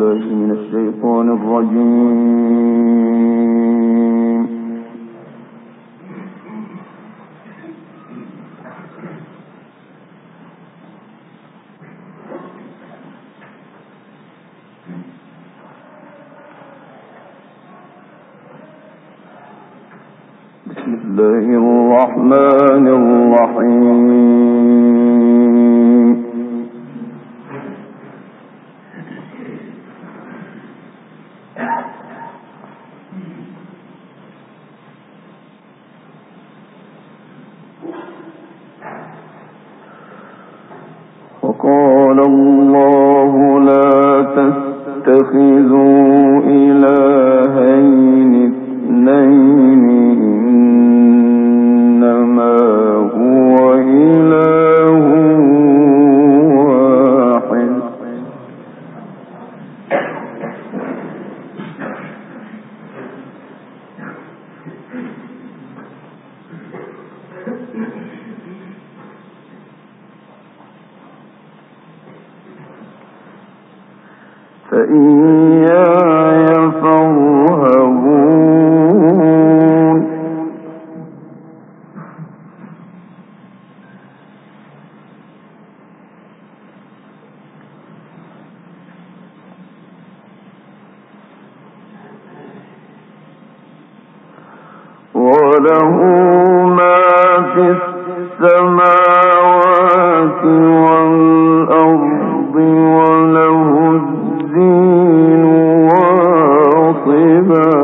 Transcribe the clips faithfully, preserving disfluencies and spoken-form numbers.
وقال الله لا تتخذوا إلهين اثنين إنما هو إله واحد فإياي فارهبون وله ما في السماوات والأرض وله الدين واصبا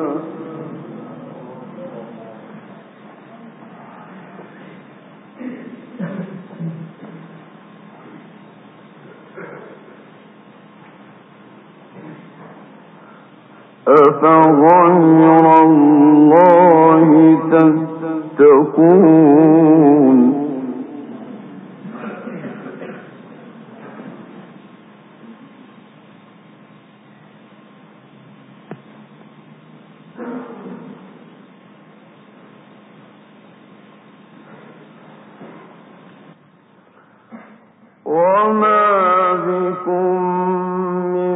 أفغير الله تتقون وما بكم من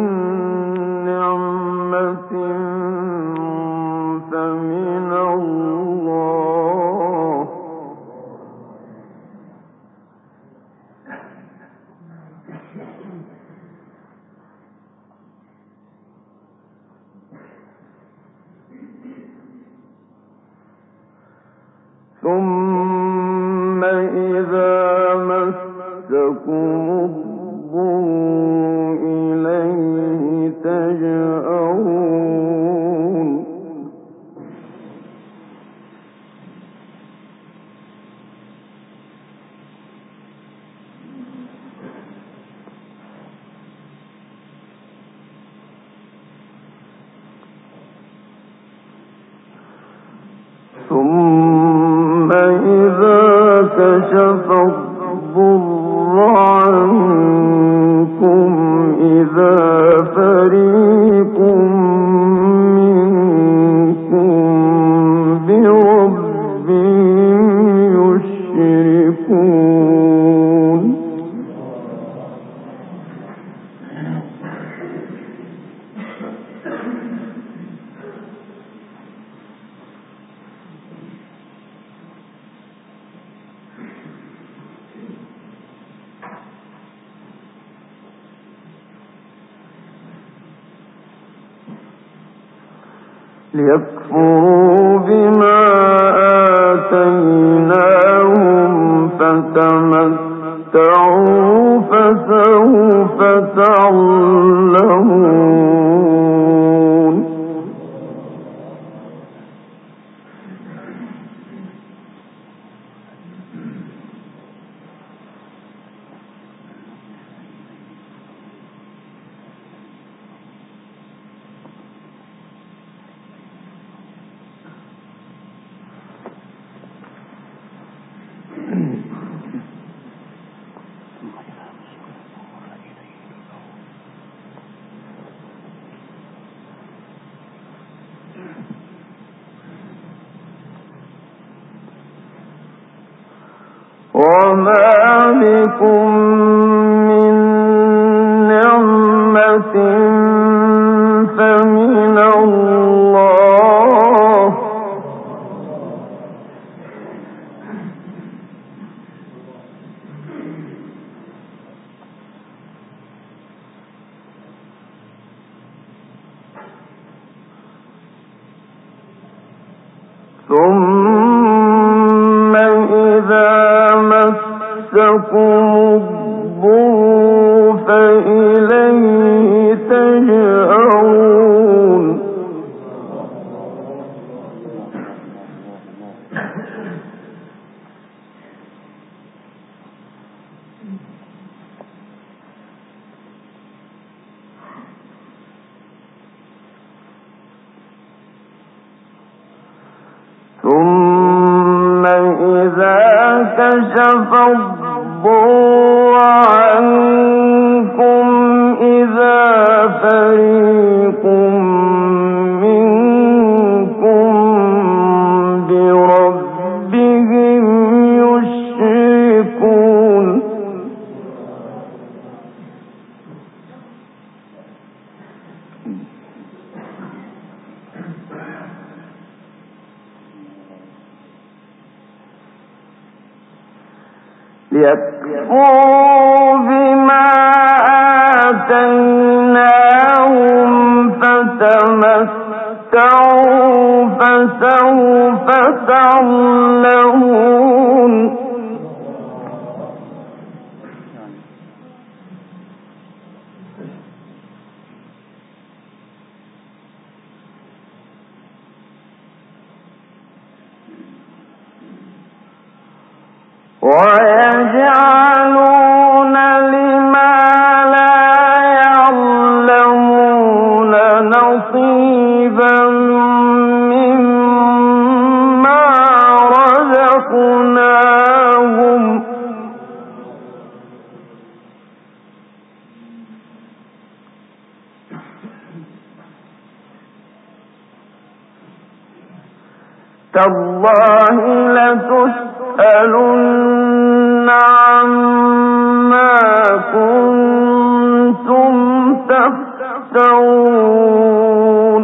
نعمة فمن الله ثم إذا مسكم الضر إليه تجأرون ثم إذا كشف الضر عنكم إذا فريق منكم بربهم يشركون ليكفروا بما آتيناهم فتمتعوا فسوف تعلمون وما بكم من نعمة رحمة فمن الله ثم إذا مسكم الضر فإليه تجأرون ثم إذا كشف الضر عنكم إذا فريق منكم بربهم يشركون ليكفروا بما آتيناهم فتمتعوا فسوف تعلمون ويجعلون لما لا يعلمون نصيبا مما رزقناهم تالله لتسألن عما كنتم تفترون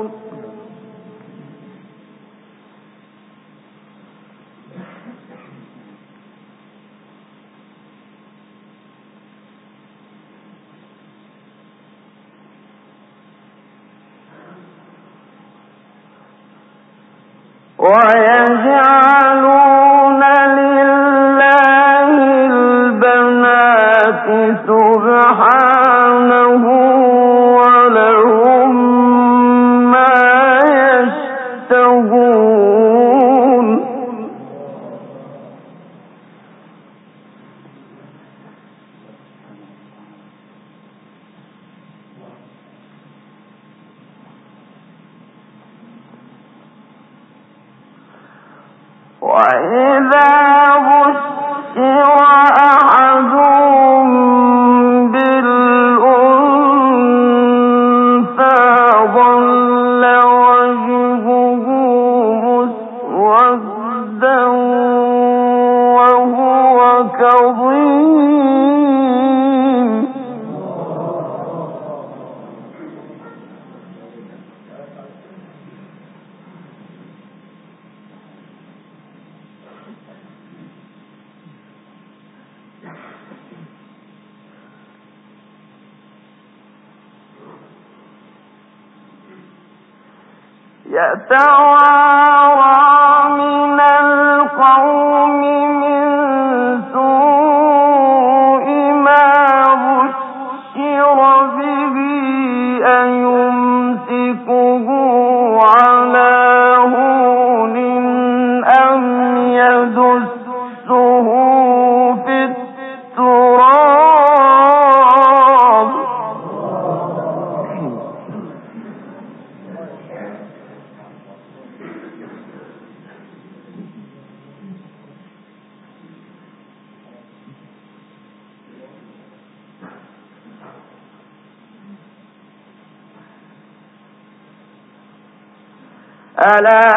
ويجعلون لله البنات سبحانه ولهم ما يشتهون وإذا بشر أحدهم بالأنثى ظل وجهه مسودا وهو كظيم يتوارى من القوم من سوء ما بشر به أيمسكه على هون أم يدسه في التراب ألا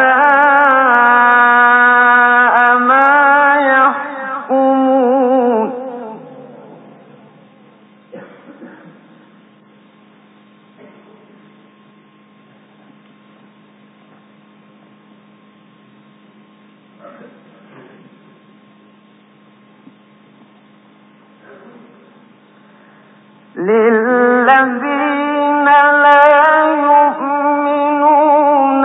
ساء ما يحكمون للذين لا يؤمنون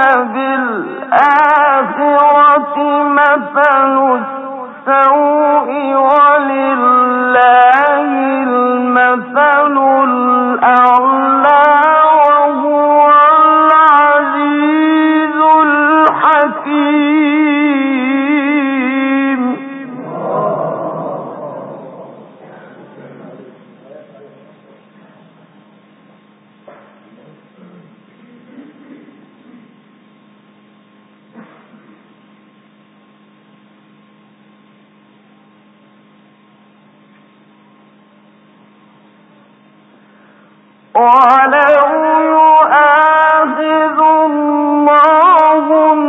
بالآخرة مثل السوء ولله المثل الأعلى وهو العزيز الحكيم. ولو يؤاخذ الله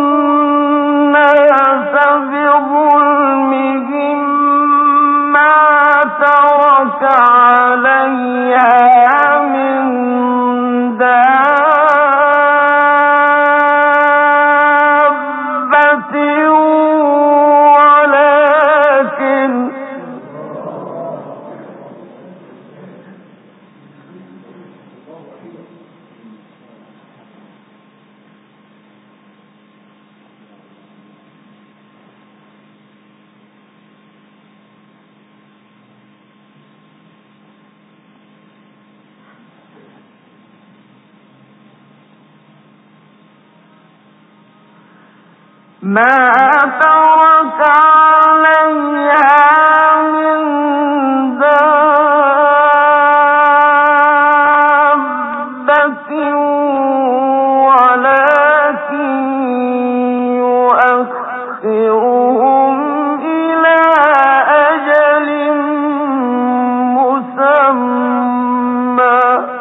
الناس بظلمهم ما ترك عليها من دابة ولكن ما ترك عليها من دابة ولكن يؤخرهم إلى أجل مسمى.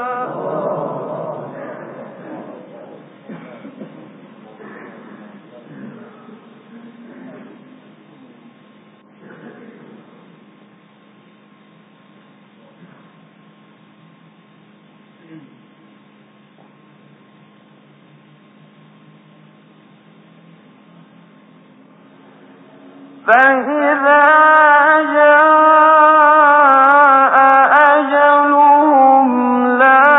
فإذا جاء أجلهم لا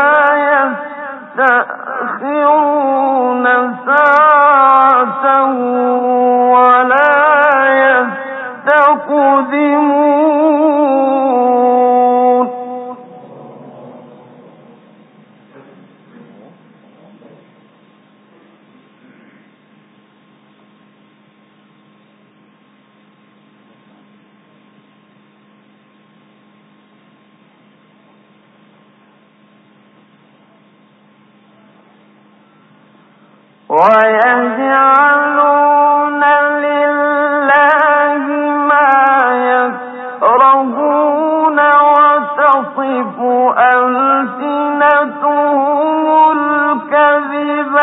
يستأخرون ساعة ولا يستقدمون. ويجعلون لله ما يكرهون وتصف ألسنتهم الكذب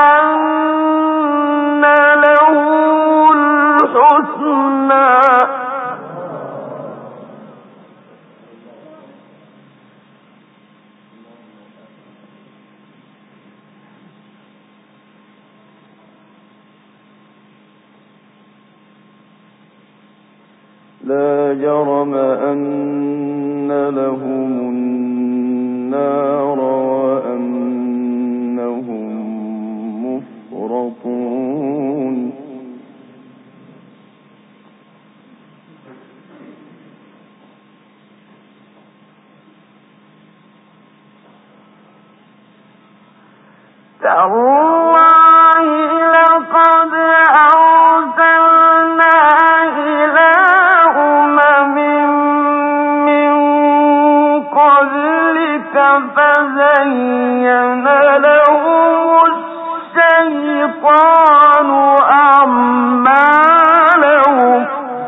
أن لهم الحسنى لا جرم أن لهم النار وأنهم مفرطون. تالله لقد أرسلنا إلى أمم من قبلك فزين لهم الشيطان أعمالهم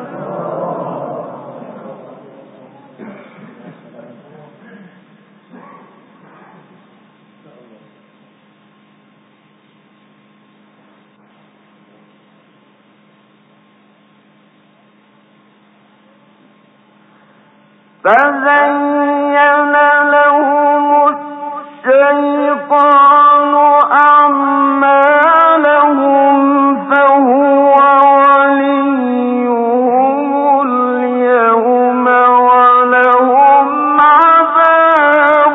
فزين لهم الشيطان أعمالهم فهو وليهم اليوم ولهم عذاب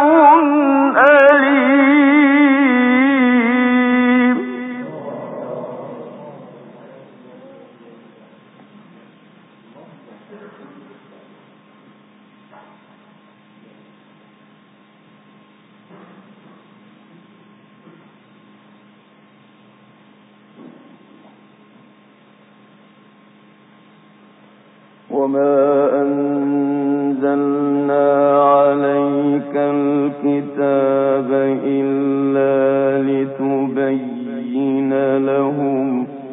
وما أنزلنا عليك الكتاب إلا لتبين لهم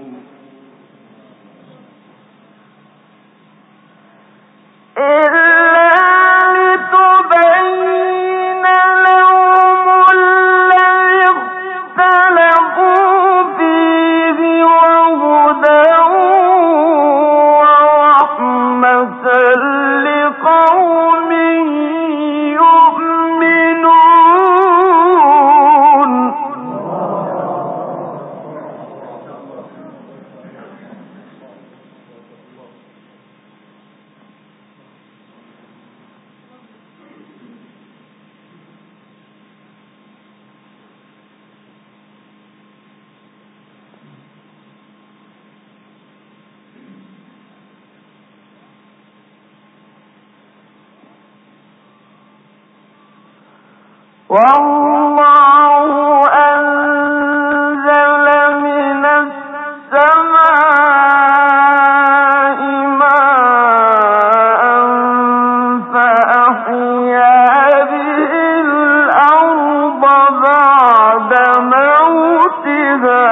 والله أنزل من السماء ماء فأحيا به الأرض بعد موتها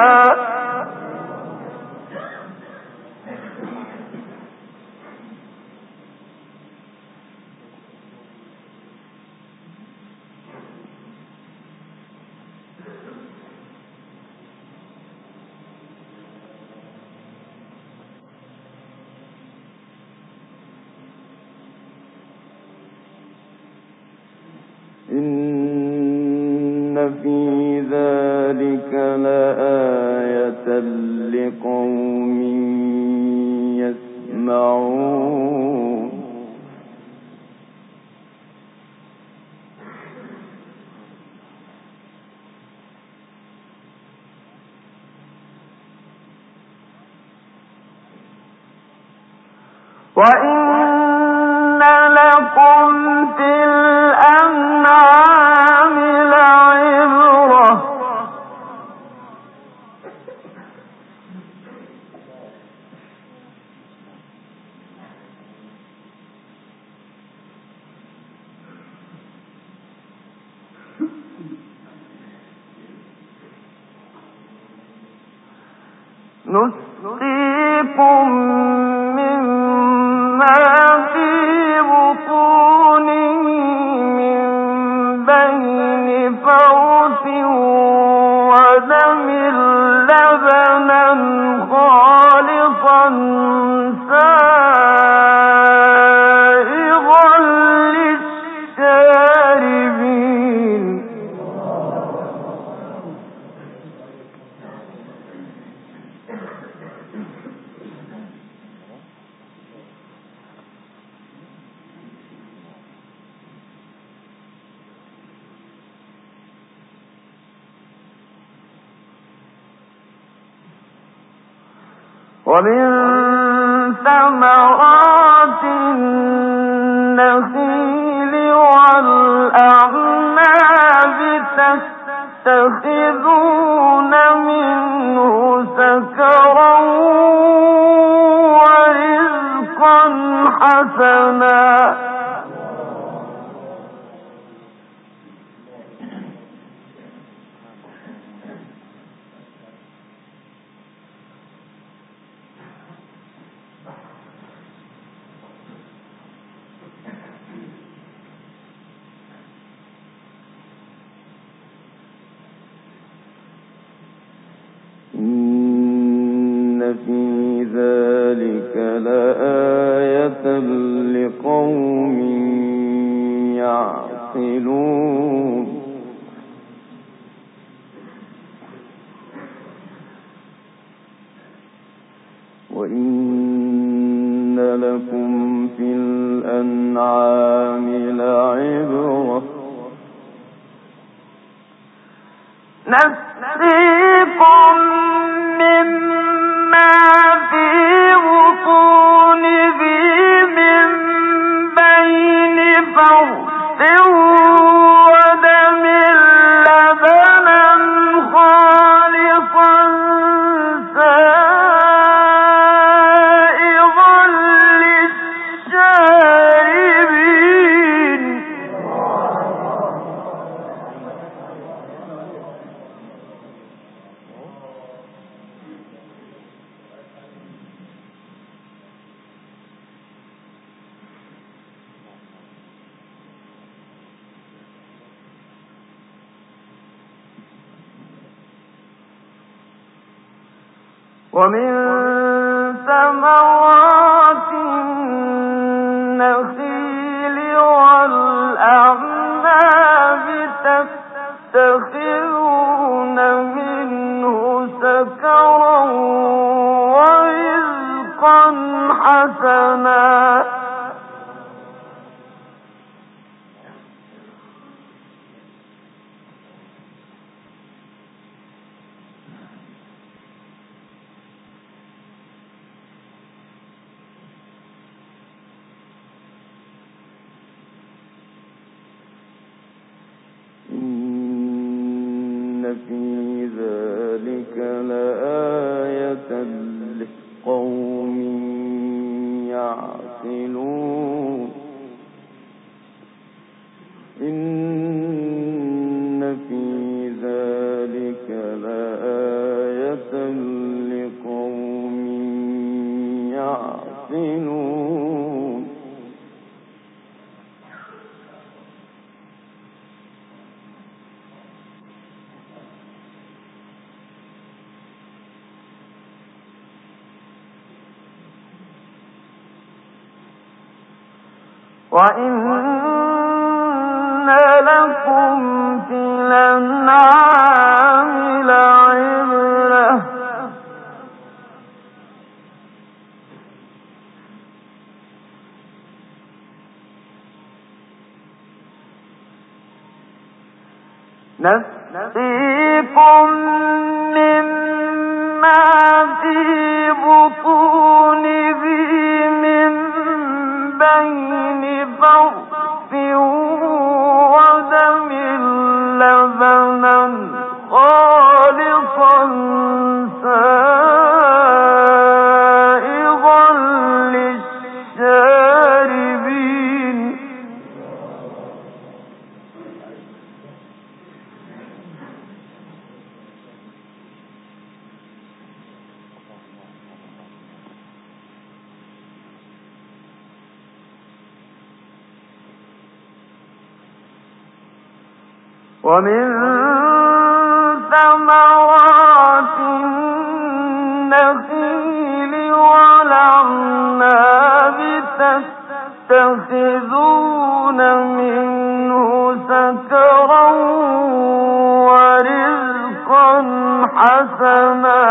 إن في ذلك لآية لقوم يسمعون وإن لكم في الأنعام لعبرة نسقيكم مما في بطونه من بين فرث ودم لبنا خالصا سائغا للشاربين ومن ثمرات النخيل والأعناب تتخذون منه سكرا ورزقا حسنا إن في ذلك لآية لقوم يعقلون وإن لكم في الأنعام لعبرة نسقيكم مما في بطونه من بين فرث ودم لبنا خالصا سائغا للشاربين ومن ثمرات النخيل والأعناب تتخذون منه سكرا ورزقا حسنا في ذلك لآية لقوم يعقلون إن في ذلك لآية لقوم يعقلون وَإِنَّ لَكُمْ فِي الْأَنْعَامِ لَعِبْرَةً نسقيكم مما في بطونه من بين فرث ودم لبنا خالصا سائغا للشاربين ومن ثمرات النخيل والأعناب تتخذون منه سكرا ورزقا حسنا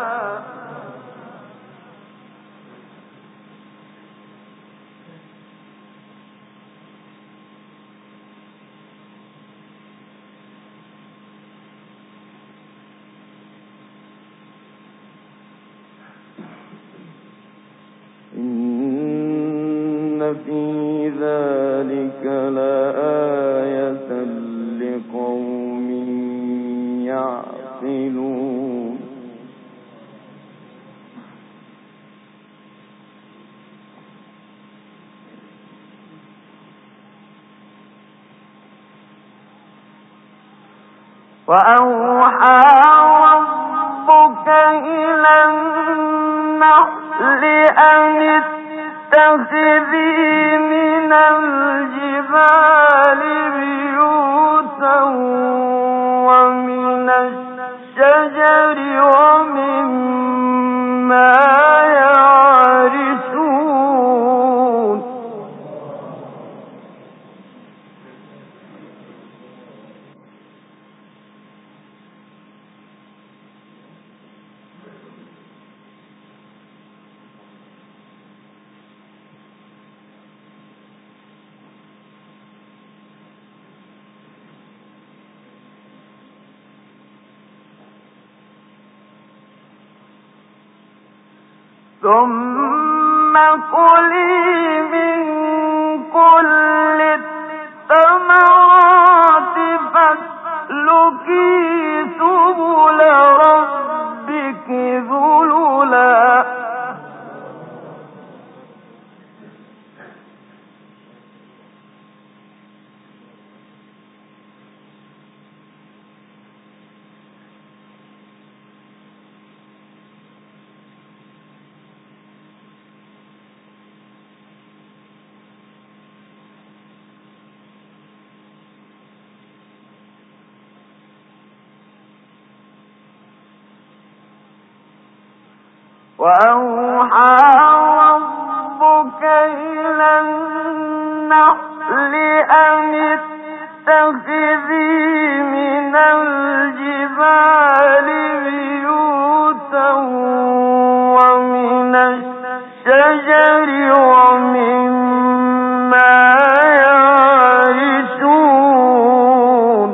إن في ذلك لآية لقوم يعقلون وأوحى ربك إلى النحل أن اتخذي من الجبال بيوتا ومن الشجر ومما يعرشون ثم كلي من كل الثمرات فاسلكي سبل ربك ذللا وأوحى ربك إلى النحل أن اتخذي من الجبال بيوتا ومن الشجر ومما يعرشون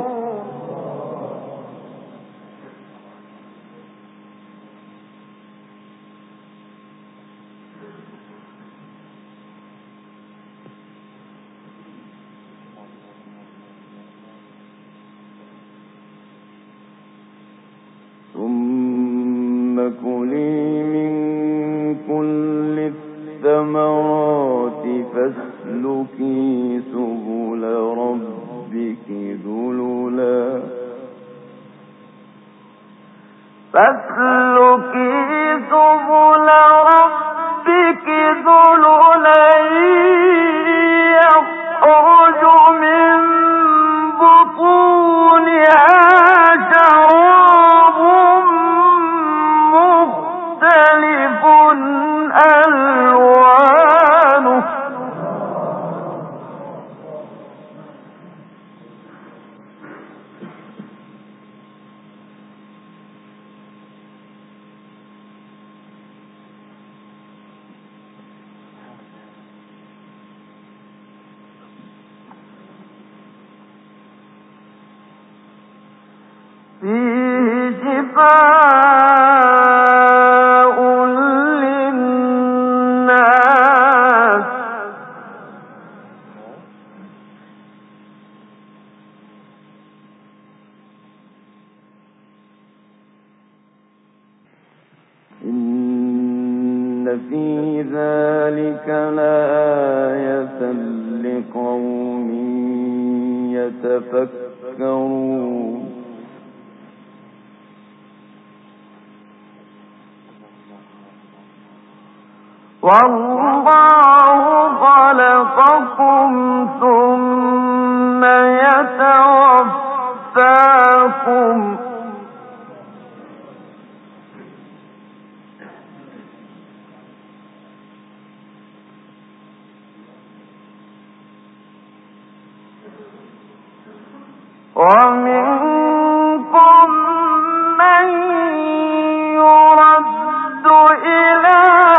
ثم كلي من كل الثمرات فاسلكي سبل ربك ذللا فاسلكي سبل ربك ذللا يخرج من بطونها شراب مختلف ألوانه فيه شفاء للناس إن في ذلك لآية لقوم يتفكرون والله خلقكم ثم يتوفاكم ومنكم من يرد إلى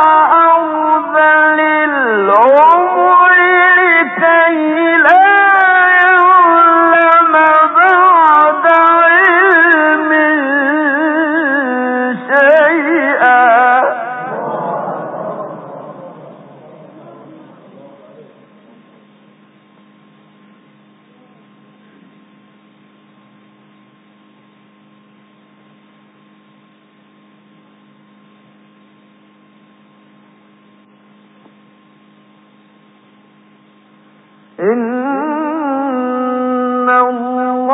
إن الله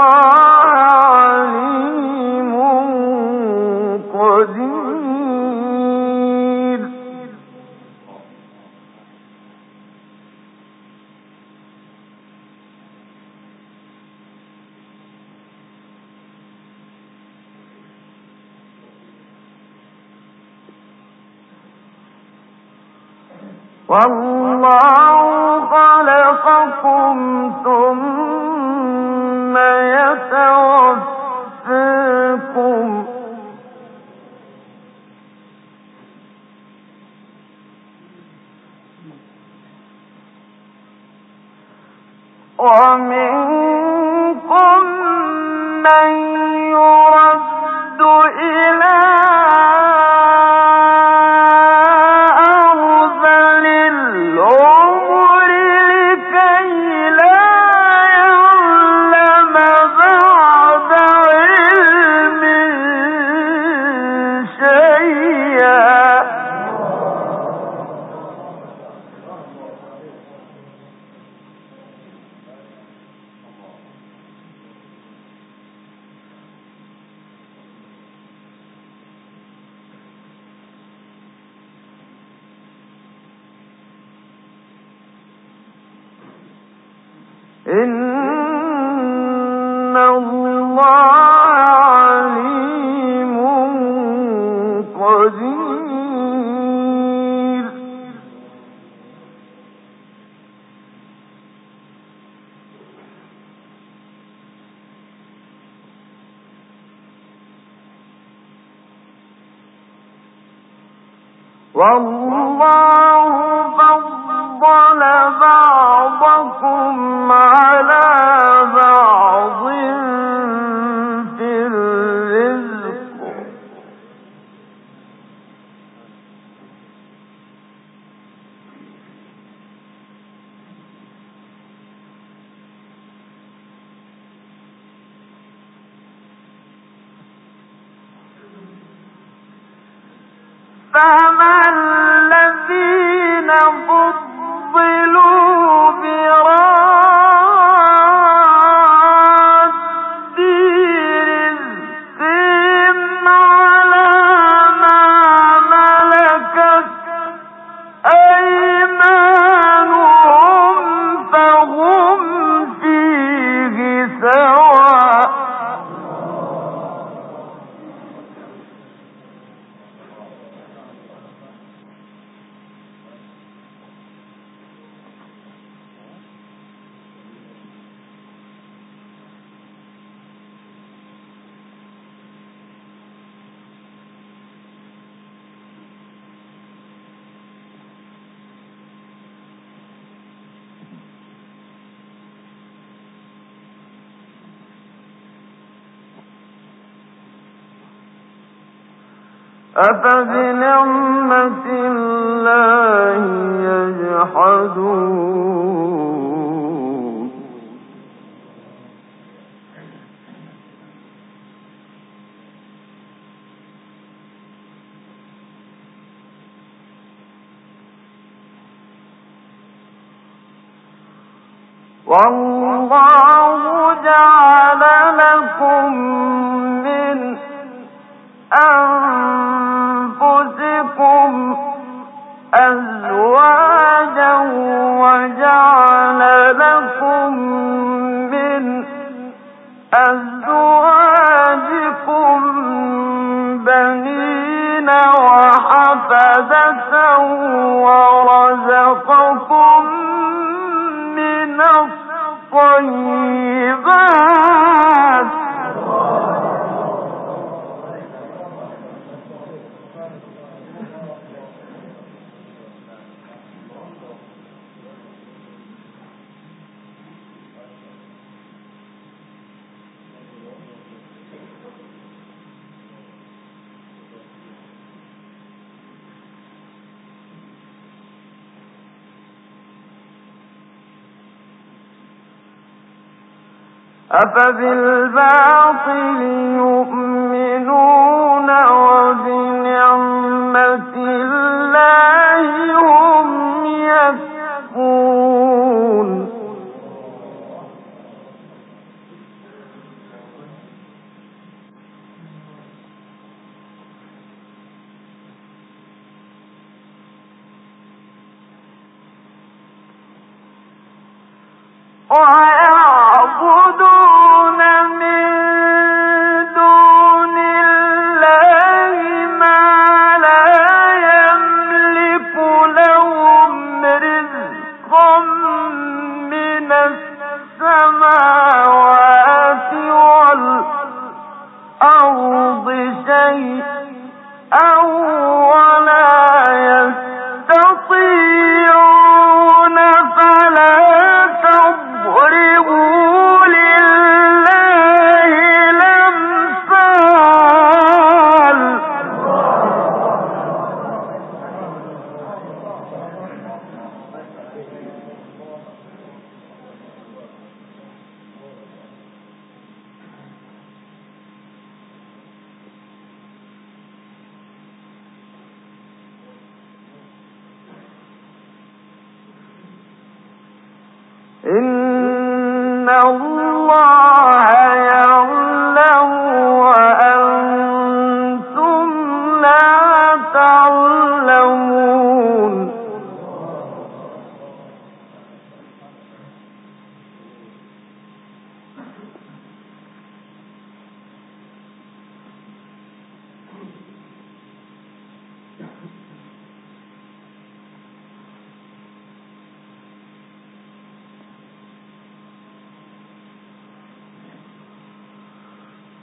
عليم قدير والله خلقكم ثم يتوفاكم ومنكم من يرد إلى إن الله عليم قدير والله فضل بعضكم على بعض في الرزق فما الذين فضلوا براد رزقهم على ما ملكت أيمانهم فهم فيه سواء أفبنعمة الله يجحدون والله جعل لكم من أنفسكم أزواجا وجعل لكم من أزواجكم بنين وحفدة ورزقكم من الطيبات أفبالباطل يؤمنون وبنعمة الله هم يكفرون ويعبدون من دون الله ما لا يملك لهم رزقا من السماوات والأرض شيئا ولا يستطيعون فلا تضربوا لله الأمثال إن الله يعلم وأنتم لا تعلمون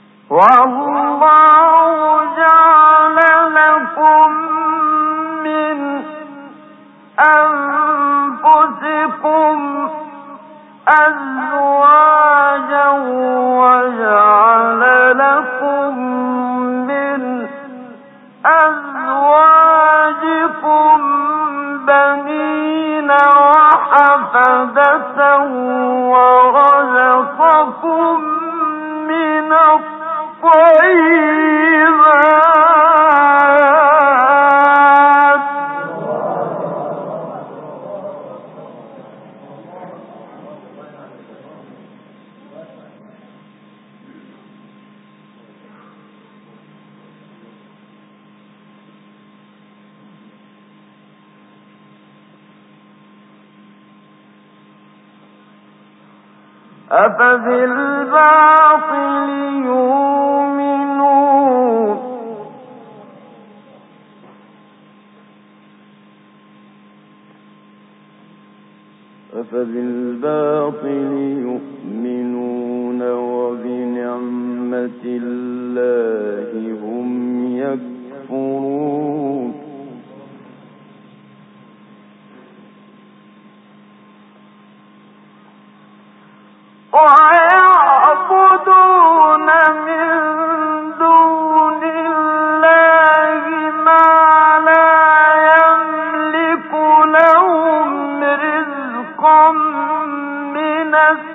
والله جعل لكم من أفبالباطل يؤمنون أفبالباطل يؤمنون وبنعمة الله هم يكفرون ويعبدون من دون الله ما لا يملك لهم رزقا من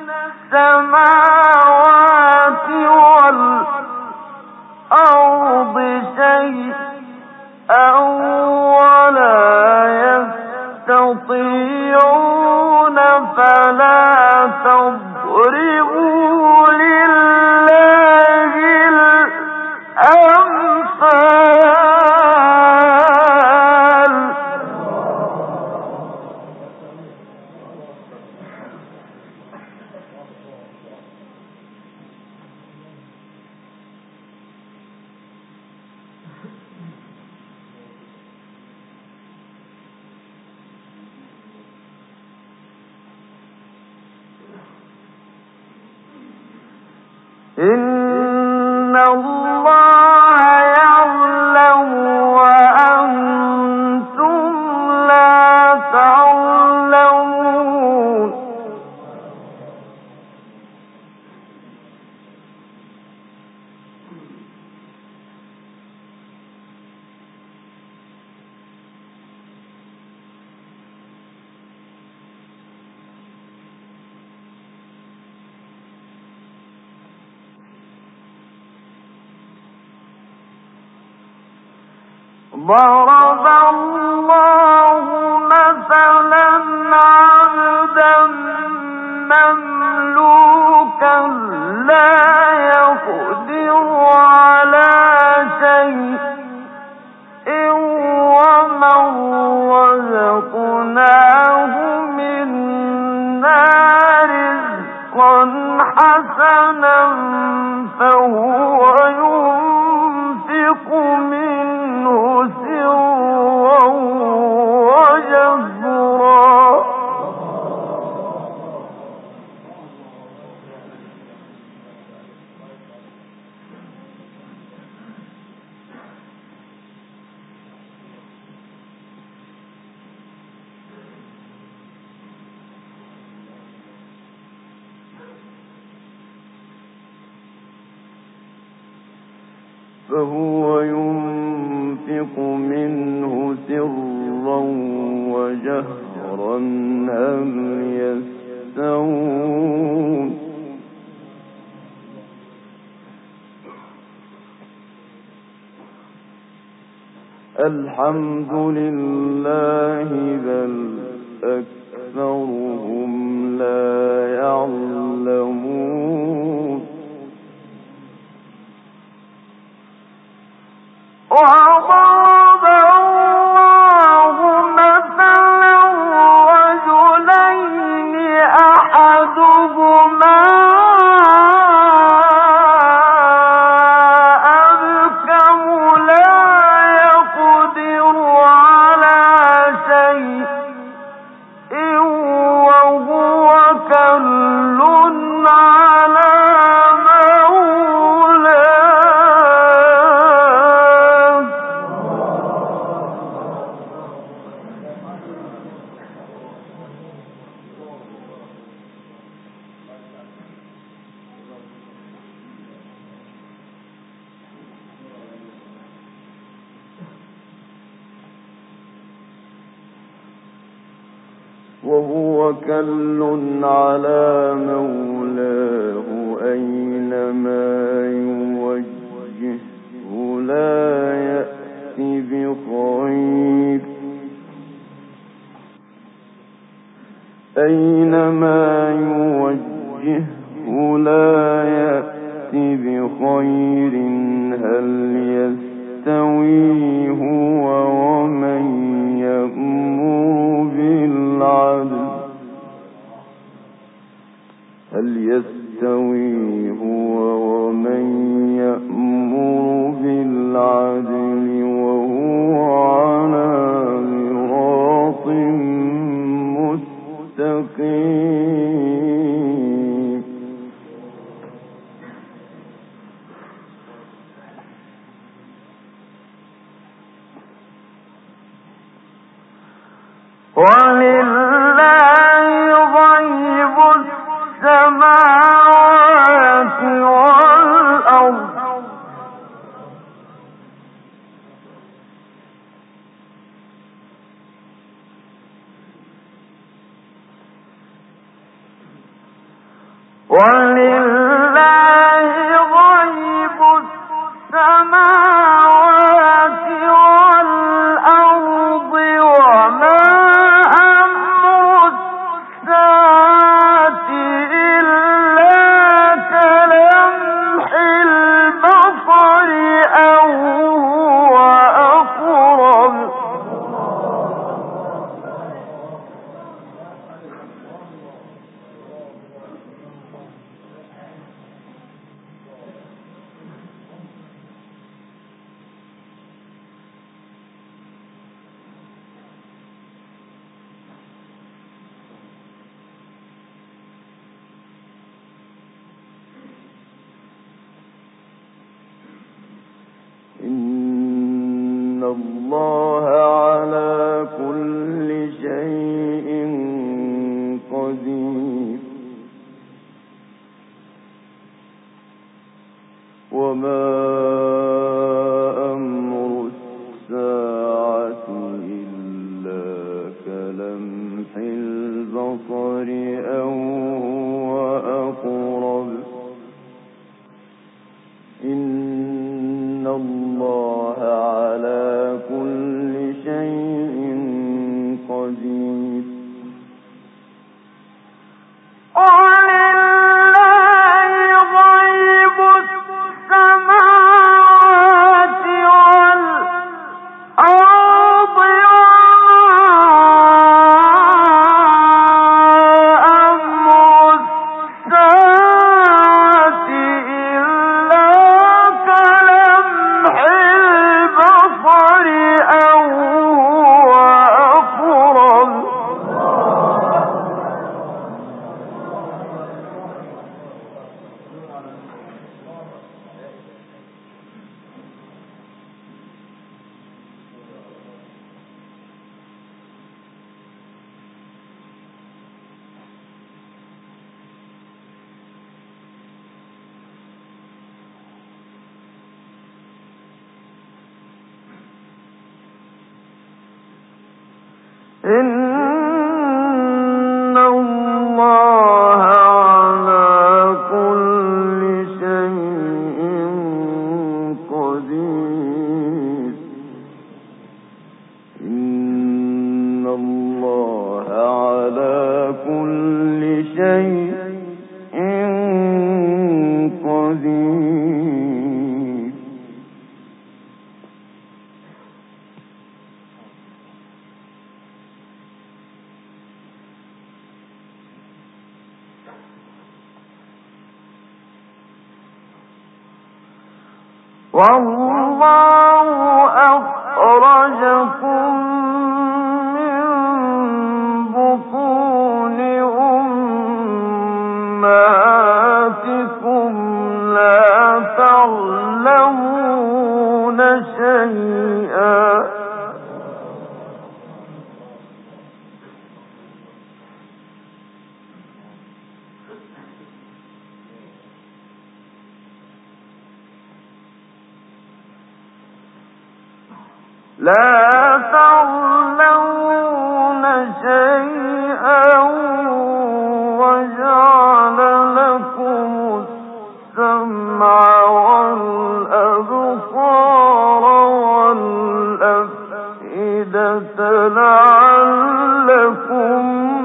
السماوات والأرض شيئا ولا يستطيعون فلا تضربوا لله الأمثال إن الله يعلم وأنتم لا تعلمون ضرب الله مثلا عبدا مملوكا لا يقدر على شيء ومن رزقناه منا رزقا حسنا فهو ينفق منه سرا وجهرا فهو ينفق منه سرا وجهرا هل يستوون الحمد لله بل أكثرهم لا يعلمون وضرب الله مثلا رجلين أحدهما أبكم لا يقدر على شيء وهو كل على وهو كل على مولاه أينما يوجهه لا يأتي بخير أينما يوجهه لا يأتي بخير هل يستوي هو ومن يأمر بالعدل هل يستوي إن الله على كل شيء قدير وما أمر الساعة إلا كلمح البصر أو هو أقرب إن الله على كل شيء قدير إن الله على كل شيء قدير إن الله على كل شيء قدير والله أخرجكم من بطون أمهاتكم لا تعلمون شيئا لا تعلمون شيئا وجعل لكم السمع والأبصار والأفئدة لعلكم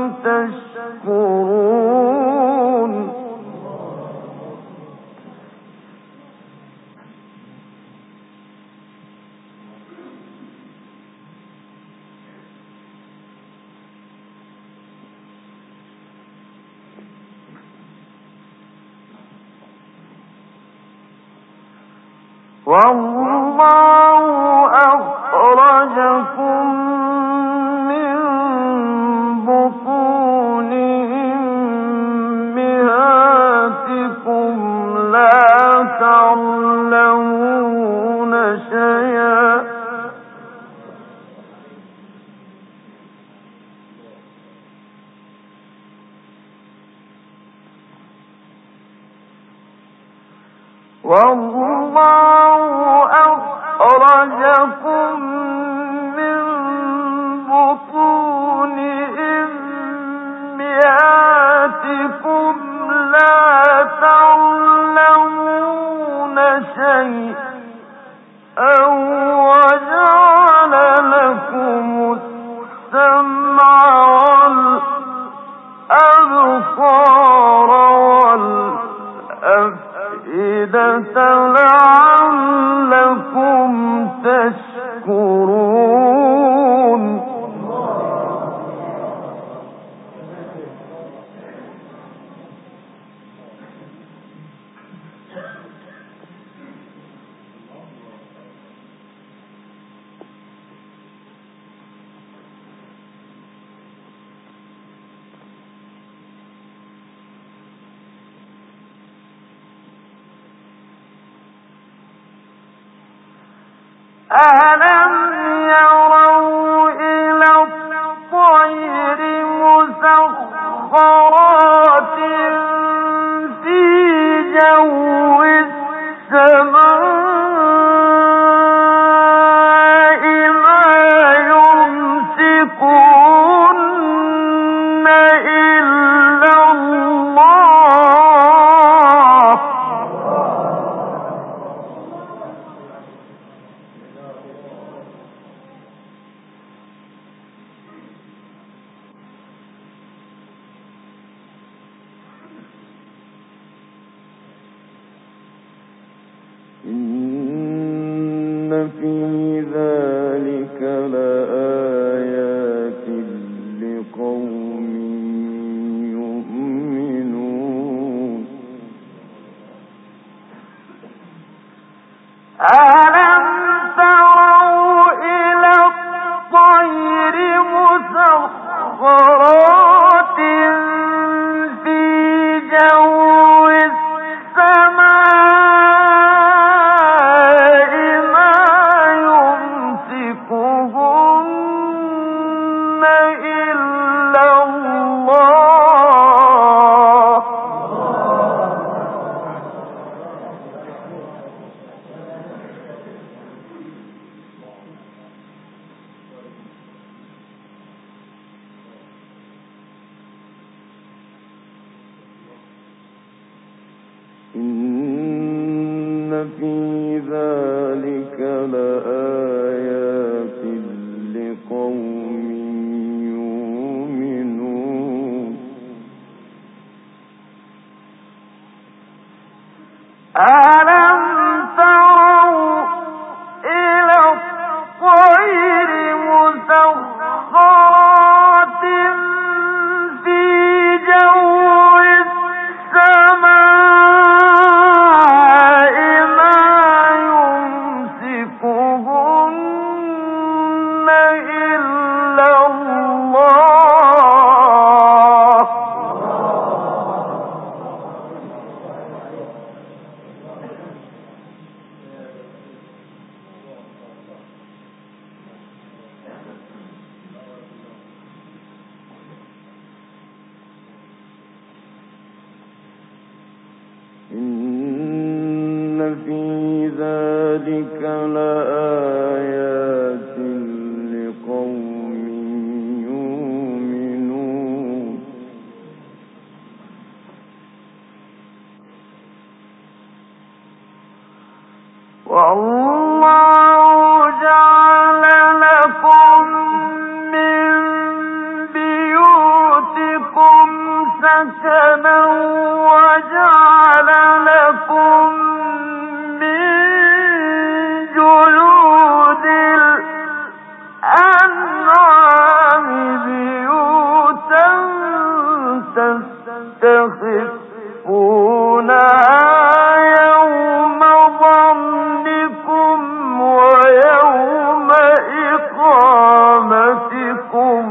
تشكرون والله أخرجكم من بطون أمهاتكم لا تعلمون شيئا والله أخرجكم من بطون أمهاتكم لا تعلمون شيئا وجعل لكم السمع والأبصار والأفئدة لعلكم تشكرون. أَلَمْ يَرَوْا إِلَى الطَّيْرِ مُسَخَّرَاتٍ فِي جَوِّ السَّمَاءِ مَا يُمْسِكُهُنَّ إِلَّا اللَّهُ إِنَّ فِي ذَلِكَ لَآيَاتٍ لِقَوْمٍ يُؤْمِنُونَ. أَلَمْ تَرَوْا إِلَى الطَّيْرِ مُسَخَّرَاتٍ فِي جَوِّ السَّمَاءِ مَا يُمْسِكُهُنَّ إِلَّا اللَّهُ إِنَّ فِي ذَلِكَ لَآيَاتٍ لِقَوْمٍ يُؤْمِنُونَ. أَلَمْ تَرَوْا إِلَى الطَّيْرِ مُسَخَّرَاتٍ فِي جَوِّ السَّمَاءِ مَا يُمْسِكُهُنَّ إِلَّا اللَّهُ إِنَّ فِي ذَلِكَ لَآيَاتٍ لِقَوْمٍ يُؤْمِنُونَ. وَاللَّهُ جَعَلَ لَكُم مِّن بُيُوتِكُمْ سَكَنًا وَجَعَلَ لَكُم مِّن جُلُودِ الْأَنْعَامِ بُيُوتًا تَسْتَخِفُّونَهَا يَوْمَ ظَعْنِكُمْ وَيَوْمَ إِقَامَتِكُمْ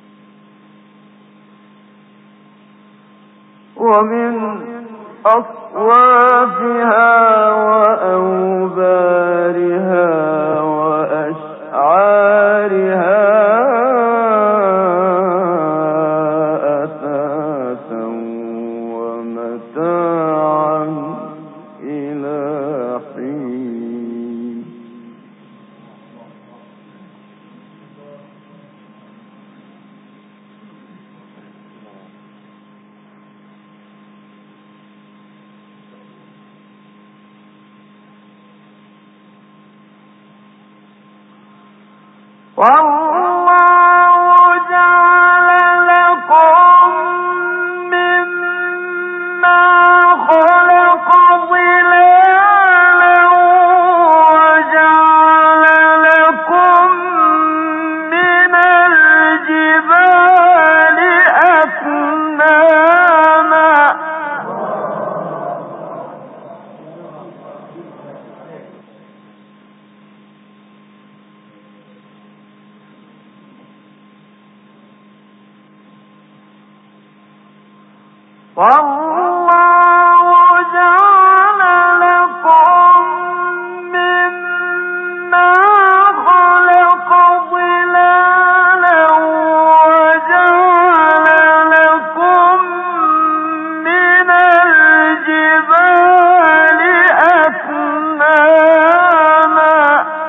ومن أصل أصوافها وأوبارها وأشعارها أثاثا ومتاعا إلى حين. والله جعل لكم مما خلق ظلالا وجعل لكم من الجبال أكنانا والله جعل لكم مما خلق ظلالا وجعل لكم من الجبال أكنانا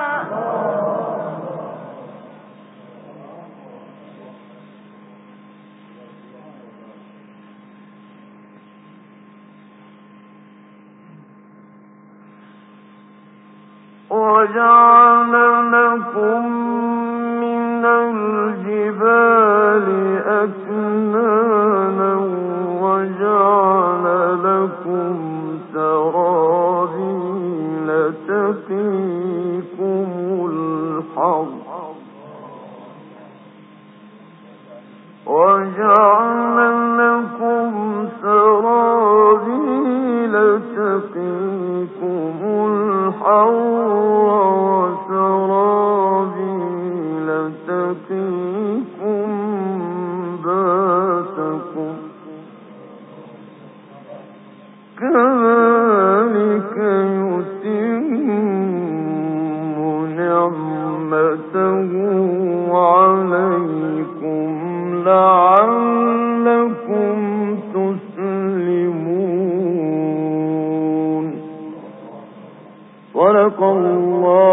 وجعل لكم من الجبال أكنانا وجعل لكم سرابيل تقيكم الحر وجعل لكم سرابيل تقيكم الحر وسرابيل تقيكم باسكم كذلك يتم نعمته عليكم لعلكم تسلمون. صدق الله